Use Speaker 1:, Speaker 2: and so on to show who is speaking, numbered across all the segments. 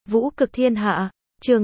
Speaker 1: Vũ cực thiên hạ, chương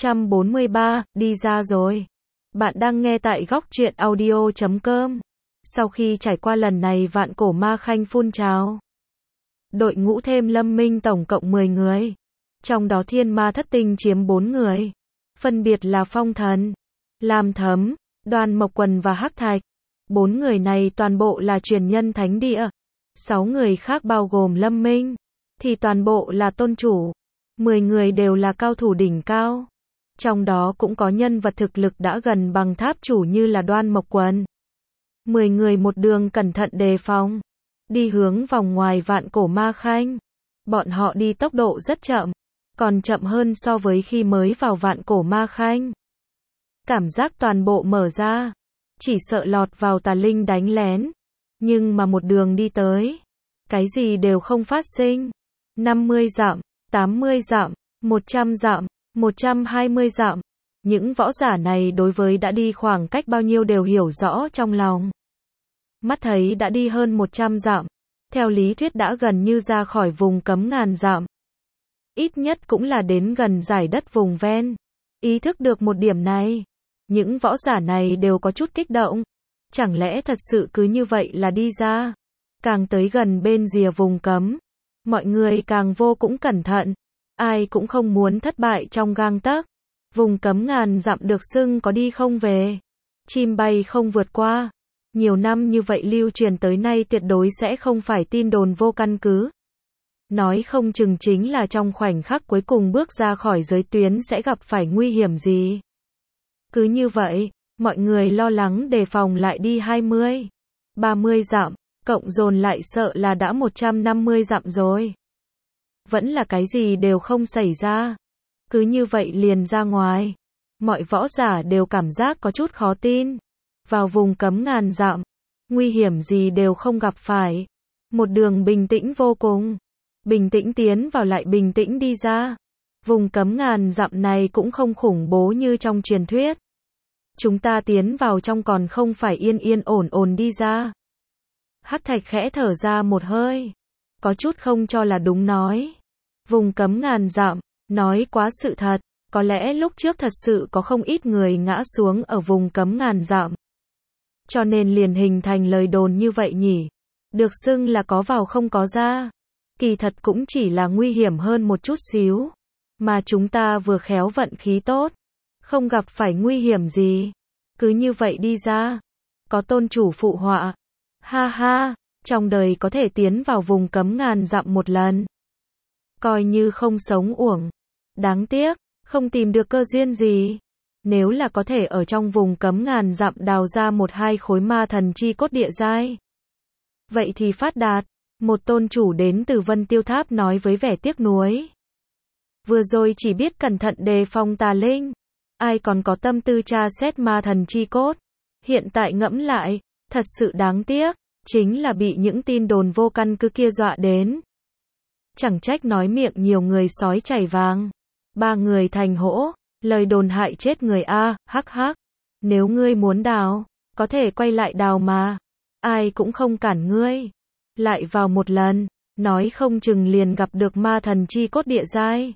Speaker 1: 643, đi ra rồi. Bạn đang nghe tại góc truyện audio.com. Sau khi trải qua lần này vạn cổ ma khanh phun trào, đội ngũ thêm lâm minh tổng cộng 10 người. Trong đó thiên ma thất tinh chiếm 4 người. Phân biệt là Phong Thần, Lam Thấm, Đoan Mộc Quần và Hắc Thạch. 4 người này toàn bộ là truyền nhân thánh địa. 6 người khác bao gồm lâm minh, thì toàn bộ là tôn chủ. 10 người đều là cao thủ đỉnh cao. Trong đó cũng có nhân vật thực lực đã gần bằng tháp chủ như là Đoan Mộc Quần. 10 người một đường cẩn thận đề phòng, đi hướng vòng ngoài vạn cổ ma khanh. Bọn họ đi tốc độ rất chậm, còn chậm hơn so với khi mới vào vạn cổ ma khanh. Cảm giác toàn bộ mở ra, chỉ sợ lọt vào tà linh đánh lén. Nhưng mà một đường đi tới, cái gì đều không phát sinh. 50 dặm, 80 dặm, 100 dặm, 120 dặm. Những võ giả này đối với đã đi khoảng cách bao nhiêu đều hiểu rõ trong lòng. Mắt thấy đã đi hơn 100 dặm, theo lý thuyết đã gần như ra khỏi vùng cấm ngàn dặm. Ít nhất cũng là đến gần dải đất vùng ven. Ý thức được một điểm này, những võ giả này đều có chút kích động. Chẳng lẽ thật sự cứ như vậy là đi ra? Càng tới gần bên rìa vùng cấm, mọi người càng vô cũng cẩn thận. Ai cũng không muốn thất bại trong gang tấc. Vùng cấm ngàn dặm được xưng có đi không về, chim bay không vượt qua. Nhiều năm như vậy lưu truyền tới nay tuyệt đối sẽ không phải tin đồn vô căn cứ. Nói không chừng chính là trong khoảnh khắc cuối cùng bước ra khỏi giới tuyến sẽ gặp phải nguy hiểm gì. Cứ như vậy, mọi người lo lắng đề phòng lại đi 20, 30 dặm, cộng dồn lại sợ là đã 150 dặm rồi. Vẫn là cái gì đều không xảy ra. Cứ như vậy liền ra ngoài. Mọi võ giả đều cảm giác có chút khó tin. Vào vùng cấm ngàn dặm, nguy hiểm gì đều không gặp phải. Một đường bình tĩnh vô cùng. Bình tĩnh tiến vào lại bình tĩnh đi ra. Vùng cấm ngàn dặm này cũng không khủng bố như trong truyền thuyết. Chúng ta tiến vào trong còn không phải yên yên ổn ổn đi ra. Hắc Thạch khẽ thở ra một hơi. Có chút không cho là đúng nói. Vùng cấm ngàn dặm, nói quá sự thật. Có lẽ lúc trước thật sự có không ít người ngã xuống ở vùng cấm ngàn dặm. Cho nên liền hình thành lời đồn như vậy nhỉ. Được xưng là có vào không có ra. Kỳ thật cũng chỉ là nguy hiểm hơn một chút xíu. Mà chúng ta vừa khéo vận khí tốt. Không gặp phải nguy hiểm gì. Cứ như vậy đi ra. Có tôn chủ phụ họa. Ha ha, trong đời có thể tiến vào vùng cấm ngàn dặm một lần. Coi như không sống uổng. Đáng tiếc, không tìm được cơ duyên gì. Nếu là có thể ở trong vùng cấm ngàn dặm đào ra 1-2 khối ma thần chi cốt địa giai. Vậy thì phát đạt. Một tôn chủ đến từ Vân Tiêu Tháp nói với vẻ tiếc nuối. Vừa rồi chỉ biết cẩn thận đề phòng tà linh. Ai còn có tâm tư tra xét ma thần chi cốt. Hiện tại ngẫm lại, thật sự đáng tiếc. Chính là bị những tin đồn vô căn cứ kia dọa đến. Chẳng trách nói miệng nhiều người sói chảy vàng. 3 người thành hổ, lời đồn hại chết người a, hắc hắc. Nếu ngươi muốn đào, có thể quay lại đào mà. Ai cũng không cản ngươi. Lại vào một lần, nói không chừng liền gặp được ma thần chi cốt địa giai.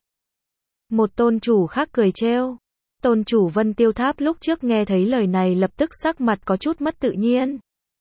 Speaker 1: Một tôn chủ khác cười trêu. Tôn chủ Vân Tiêu Tháp lúc trước nghe thấy lời này lập tức sắc mặt có chút mất tự nhiên.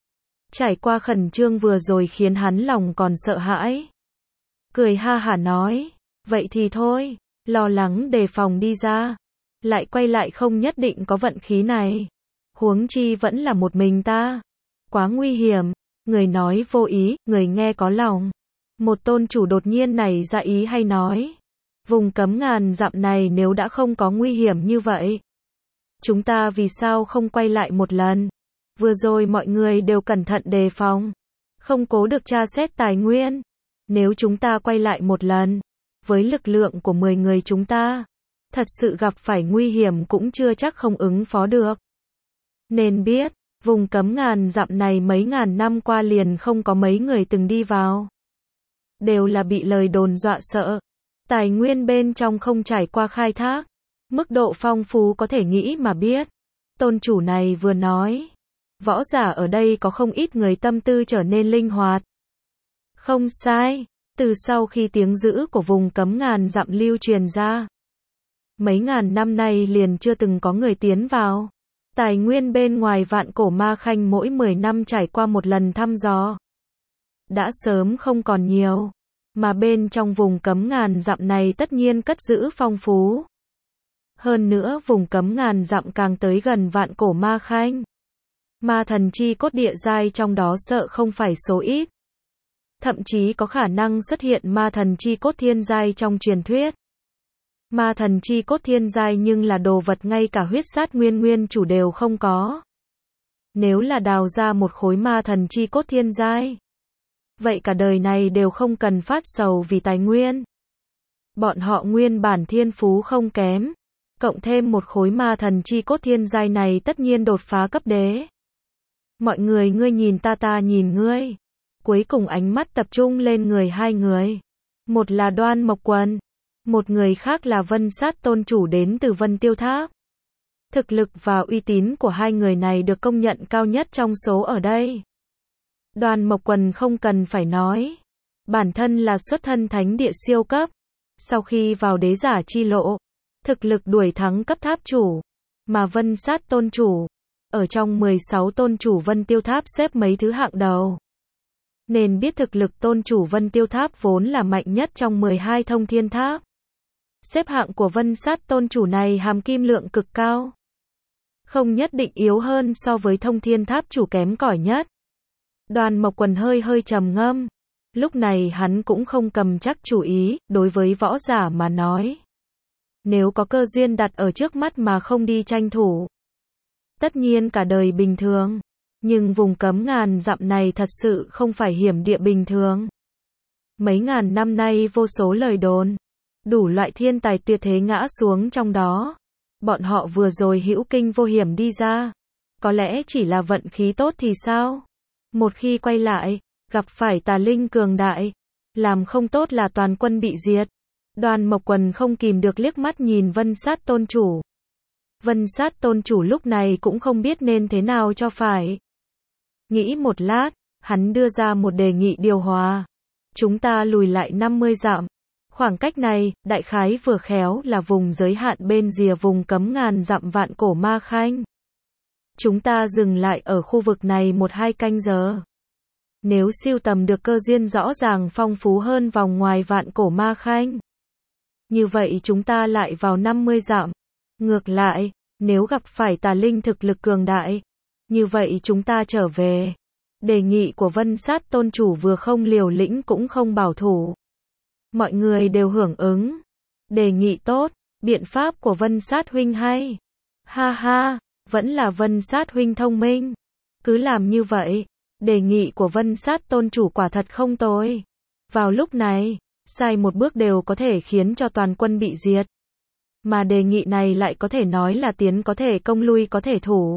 Speaker 1: Trải qua khẩn trương vừa rồi khiến hắn lòng còn sợ hãi. Cười ha hả nói, vậy thì thôi, lo lắng đề phòng đi ra. Lại quay lại không nhất định có vận khí này. Huống chi vẫn là một mình ta. Quá nguy hiểm, người nói vô ý, người nghe có lòng. Một tôn chủ đột nhiên này ra ý hay nói. Vùng cấm ngàn dặm này nếu đã không có nguy hiểm như vậy. Chúng ta vì sao không quay lại một lần? Vừa rồi mọi người đều cẩn thận đề phòng. Không cố được tra xét tài nguyên. Nếu chúng ta quay lại một lần, với lực lượng của 10 người chúng ta, thật sự gặp phải nguy hiểm cũng chưa chắc không ứng phó được. Nên biết, vùng cấm ngàn dặm này mấy ngàn năm qua liền không có mấy người từng đi vào. Đều là bị lời đồn dọa sợ. Tài nguyên bên trong không trải qua khai thác. Mức độ phong phú có thể nghĩ mà biết. Tôn chủ này vừa nói. Võ giả ở đây có không ít người tâm tư trở nên linh hoạt. Không sai. Từ sau khi tiếng dữ của vùng cấm ngàn dặm lưu truyền ra, mấy ngàn năm nay liền chưa từng có người tiến vào. Tài nguyên bên ngoài Vạn Cổ Ma Khanh mỗi 10 năm trải qua một lần thăm dò, đã sớm không còn nhiều, mà bên trong vùng cấm ngàn dặm này tất nhiên cất giữ phong phú. Hơn nữa vùng cấm ngàn dặm càng tới gần Vạn Cổ Ma Khanh, ma thần chi cốt địa giai trong đó sợ không phải số ít. Thậm chí có khả năng xuất hiện ma thần chi cốt thiên giai trong truyền thuyết. Ma thần chi cốt thiên giai nhưng là đồ vật ngay cả huyết sát nguyên chủ đều không có. Nếu là đào ra một khối ma thần chi cốt thiên giai, vậy cả đời này đều không cần phát sầu vì tài nguyên. Bọn họ nguyên bản thiên phú không kém, cộng thêm một khối ma thần chi cốt thiên giai này tất nhiên đột phá cấp đế. Mọi người ngươi nhìn ta nhìn ngươi. Cuối cùng ánh mắt tập trung lên người hai người. Một là Đoan Mộc Quần, một người khác là Vân Sát tôn chủ đến từ Vân Tiêu Tháp. Thực lực và uy tín của hai người này được công nhận cao nhất trong số ở đây. Đoan Mộc Quần không cần phải nói, bản thân là xuất thân thánh địa siêu cấp. Sau khi vào đế giả chi lộ, thực lực đuổi thắng cấp tháp chủ. Mà Vân Sát tôn chủ, ở trong 16 tôn chủ Vân Tiêu Tháp xếp mấy thứ hạng đầu. Nên biết thực lực tôn chủ Vân Tiêu Tháp vốn là mạnh nhất trong 12 thông thiên tháp. Xếp hạng của Vân Sát tôn chủ này hàm kim lượng cực cao. Không nhất định yếu hơn so với thông thiên tháp chủ kém cỏi nhất. Đoan Mộc Quần hơi trầm ngâm. Lúc này hắn cũng không cầm chắc chủ ý, đối với võ giả mà nói. Nếu có cơ duyên đặt ở trước mắt mà không đi tranh thủ, tất nhiên cả đời bình thường. Nhưng vùng cấm ngàn dặm này thật sự không phải hiểm địa bình thường. Mấy ngàn năm nay vô số lời đồn, đủ loại thiên tài tuyệt thế ngã xuống trong đó. Bọn họ vừa rồi hữu kinh vô hiểm đi ra, có lẽ chỉ là vận khí tốt thì sao? Một khi quay lại, gặp phải tà linh cường đại, làm không tốt là toàn quân bị diệt. Đoan Mộc Quần không kìm được liếc mắt nhìn Vân Sát tôn chủ. Vân Sát tôn chủ lúc này cũng không biết nên thế nào cho phải. Nghĩ một lát, hắn đưa ra một đề nghị điều hòa. Chúng ta lùi lại 50 dặm. Khoảng cách này, đại khái vừa khéo là vùng giới hạn bên rìa vùng cấm ngàn dặm Vạn Cổ Ma Khanh. Chúng ta dừng lại ở khu vực này 1-2 canh giờ. Nếu siêu tầm được cơ duyên rõ ràng phong phú hơn vòng ngoài Vạn Cổ Ma Khanh, như vậy chúng ta lại vào 50 dặm. Ngược lại, nếu gặp phải tà linh thực lực cường đại, như vậy chúng ta trở về. Đề nghị của Vân Sát tôn chủ vừa không liều lĩnh cũng không bảo thủ. Mọi người đều hưởng ứng. Đề nghị tốt, biện pháp của Vân Sát huynh hay. Ha ha, vẫn là Vân Sát huynh thông minh. Cứ làm như vậy. Đề nghị của Vân Sát tôn chủ quả thật không tồi. Vào lúc này, sai một bước đều có thể khiến cho toàn quân bị diệt. Mà đề nghị này lại có thể nói là tiến có thể công lui có thể thủ.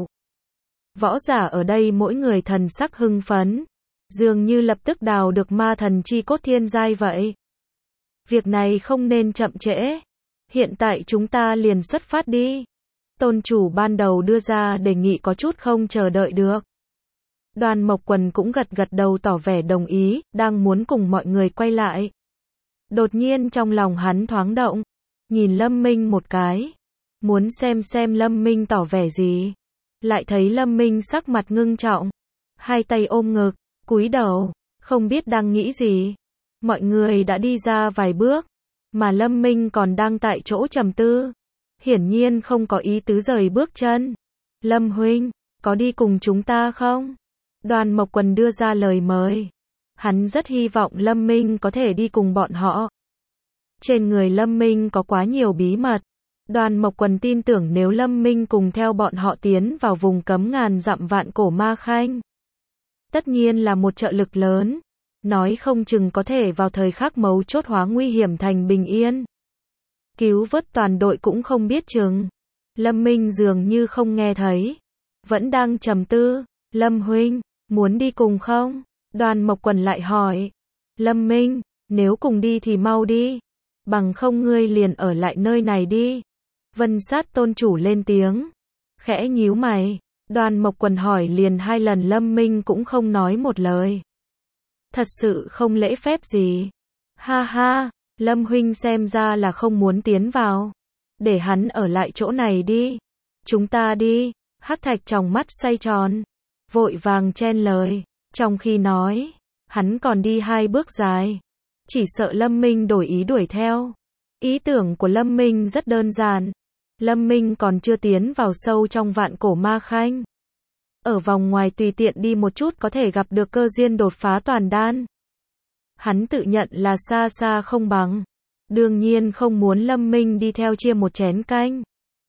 Speaker 1: Võ giả ở đây mỗi người thần sắc hưng phấn, dường như lập tức đào được ma thần chi cốt thiên giai vậy. Việc này không nên chậm trễ. Hiện tại chúng ta liền xuất phát đi. Tôn chủ ban đầu đưa ra đề nghị có chút không chờ đợi được. Đoan Mộc Quần cũng gật đầu tỏ vẻ đồng ý, đang muốn cùng mọi người quay lại. Đột nhiên trong lòng hắn thoáng động, nhìn Lâm Minh một cái, muốn xem Lâm Minh tỏ vẻ gì. Lại thấy Lâm Minh sắc mặt ngưng trọng, hai tay ôm ngực, cúi đầu, không biết đang nghĩ gì. Mọi người đã đi ra vài bước, mà Lâm Minh còn đang tại chỗ trầm tư, hiển nhiên không có ý tứ rời bước chân. Lâm huynh, có đi cùng chúng ta không? Đoan Mộc Quần đưa ra lời mời. Hắn rất hy vọng Lâm Minh có thể đi cùng bọn họ. Trên người Lâm Minh có quá nhiều bí mật. Đoan Mộc Quần tin tưởng nếu Lâm Minh cùng theo bọn họ tiến vào vùng cấm ngàn dặm Vạn Cổ Ma Khanh, tất nhiên là một trợ lực lớn. Nói không chừng có thể vào thời khắc mấu chốt hóa nguy hiểm thành bình yên. Cứu vớt toàn đội cũng không biết chừng. Lâm Minh dường như không nghe thấy. Vẫn đang trầm tư. Lâm huynh, muốn đi cùng không? Đoan Mộc Quần lại hỏi. Lâm Minh, nếu cùng đi thì mau đi. Bằng không ngươi liền ở lại nơi này đi. Vân Sát tôn chủ lên tiếng. Khẽ nhíu mày. Đoan Mộc Quần hỏi liền 2 lần Lâm Minh cũng không nói một lời. Thật sự không lễ phép gì. Ha ha, Lâm huynh xem ra là không muốn tiến vào. Để hắn ở lại chỗ này đi. Chúng ta đi. Hắc Thạch tròng mắt xoay tròn, vội vàng chen lời. Trong khi nói, hắn còn đi 2 bước dài. Chỉ sợ Lâm Minh đổi ý đuổi theo. Ý tưởng của Lâm Minh rất đơn giản. Lâm Minh còn chưa tiến vào sâu trong vạn cổ ma khanh. Ở vòng ngoài tùy tiện đi một chút có thể gặp được cơ duyên đột phá toàn đan. Hắn tự nhận là xa xa không bằng. Đương nhiên không muốn Lâm Minh đi theo chia một chén canh.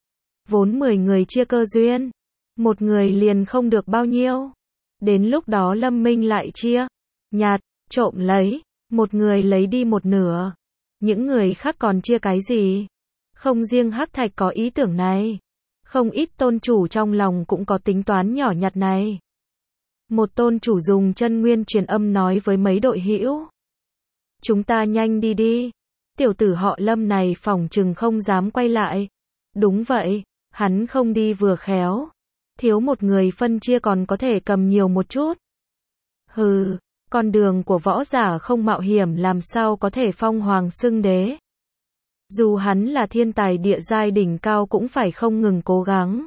Speaker 1: Vốn 10 người chia cơ duyên, một người liền không được bao nhiêu. Đến lúc đó Lâm Minh lại chia, nhạt, trộm lấy, một người lấy đi một nửa. Những người khác còn chia cái gì? Không riêng Hắc Thạch có ý tưởng này. Không ít tôn chủ trong lòng cũng có tính toán nhỏ nhặt này. Một tôn chủ dùng chân nguyên truyền âm nói với mấy đội hữu. Chúng ta nhanh đi đi. Tiểu tử họ Lâm này phỏng chừng không dám quay lại. Đúng vậy, hắn không đi vừa khéo. Thiếu một người phân chia còn có thể cầm nhiều một chút. Hừ, con đường của võ giả không mạo hiểm làm sao có thể phong hoàng xưng đế. Dù hắn là thiên tài địa giai đỉnh cao cũng phải không ngừng cố gắng.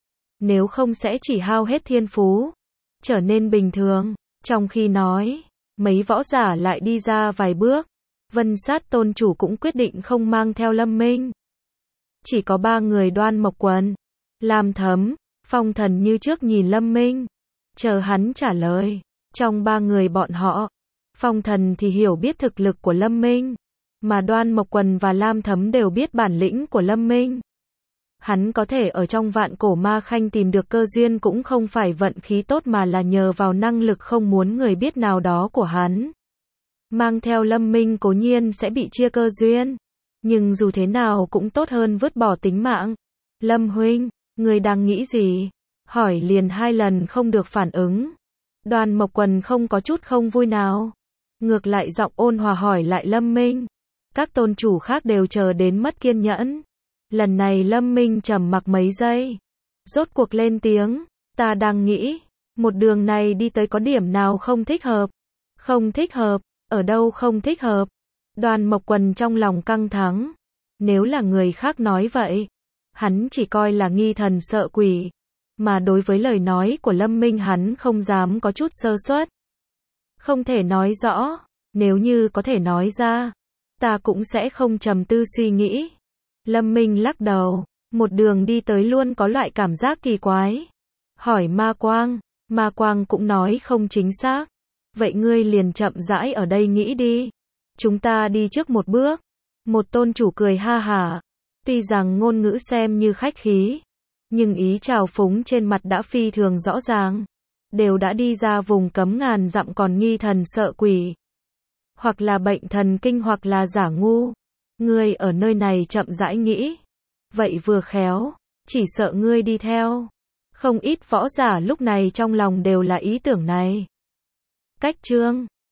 Speaker 1: Nếu không sẽ chỉ hao hết thiên phú, trở nên bình thường. Trong khi nói, mấy võ giả lại đi ra vài bước. Vân Sát tôn chủ cũng quyết định không mang theo Lâm Minh. Chỉ có 3 người Đoan Mộc Quần, Lam Thấm, Phong Thần như trước nhìn Lâm Minh, chờ hắn trả lời. Trong 3 người bọn họ, Phong Thần thì hiểu biết thực lực của Lâm Minh, mà Đoan Mộc Quần và Lam Thấm đều biết bản lĩnh của Lâm Minh. Hắn có thể ở trong vạn cổ ma khanh tìm được cơ duyên cũng không phải vận khí tốt mà là nhờ vào năng lực không muốn người biết nào đó của hắn. Mang theo Lâm Minh cố nhiên sẽ bị chia cơ duyên, nhưng dù thế nào cũng tốt hơn vứt bỏ tính mạng. Lâm huynh, người đang nghĩ gì? Hỏi liền 2 lần không được phản ứng. Đoan Mộc Quần không có chút không vui nào. Ngược lại giọng ôn hòa hỏi lại Lâm Minh. Các tôn chủ khác đều chờ đến mất kiên nhẫn. Lần này Lâm Minh trầm mặc mấy giây. Rốt cuộc lên tiếng. Ta đang nghĩ, một đường này đi tới có điểm nào không thích hợp? Không thích hợp? Ở đâu không thích hợp? Đoan Mộc Quần trong lòng căng thẳng. Nếu là người khác nói vậy, hắn chỉ coi là nghi thần sợ quỷ. Mà đối với lời nói của Lâm Minh hắn không dám có chút sơ suất. Không thể nói rõ. Nếu như có thể nói ra, ta cũng sẽ không trầm tư suy nghĩ. Lâm Minh lắc đầu. Một đường đi tới luôn có loại cảm giác kỳ quái. Hỏi Ma Quang. Ma Quang cũng nói không chính xác. Vậy ngươi liền chậm rãi ở đây nghĩ đi. Chúng ta đi trước một bước. Một tôn chủ cười ha hả. Tuy rằng ngôn ngữ xem như khách khí, nhưng ý trào phúng trên mặt đã phi thường rõ ràng. Đều đã đi ra vùng cấm ngàn dặm còn nghi thần sợ quỷ. Hoặc là bệnh thần kinh hoặc là giả ngu. Ngươi ở nơi này chậm rãi nghĩ. Vậy vừa khéo, chỉ sợ ngươi đi theo. Không ít võ giả lúc này trong lòng đều là ý tưởng này. Cách chương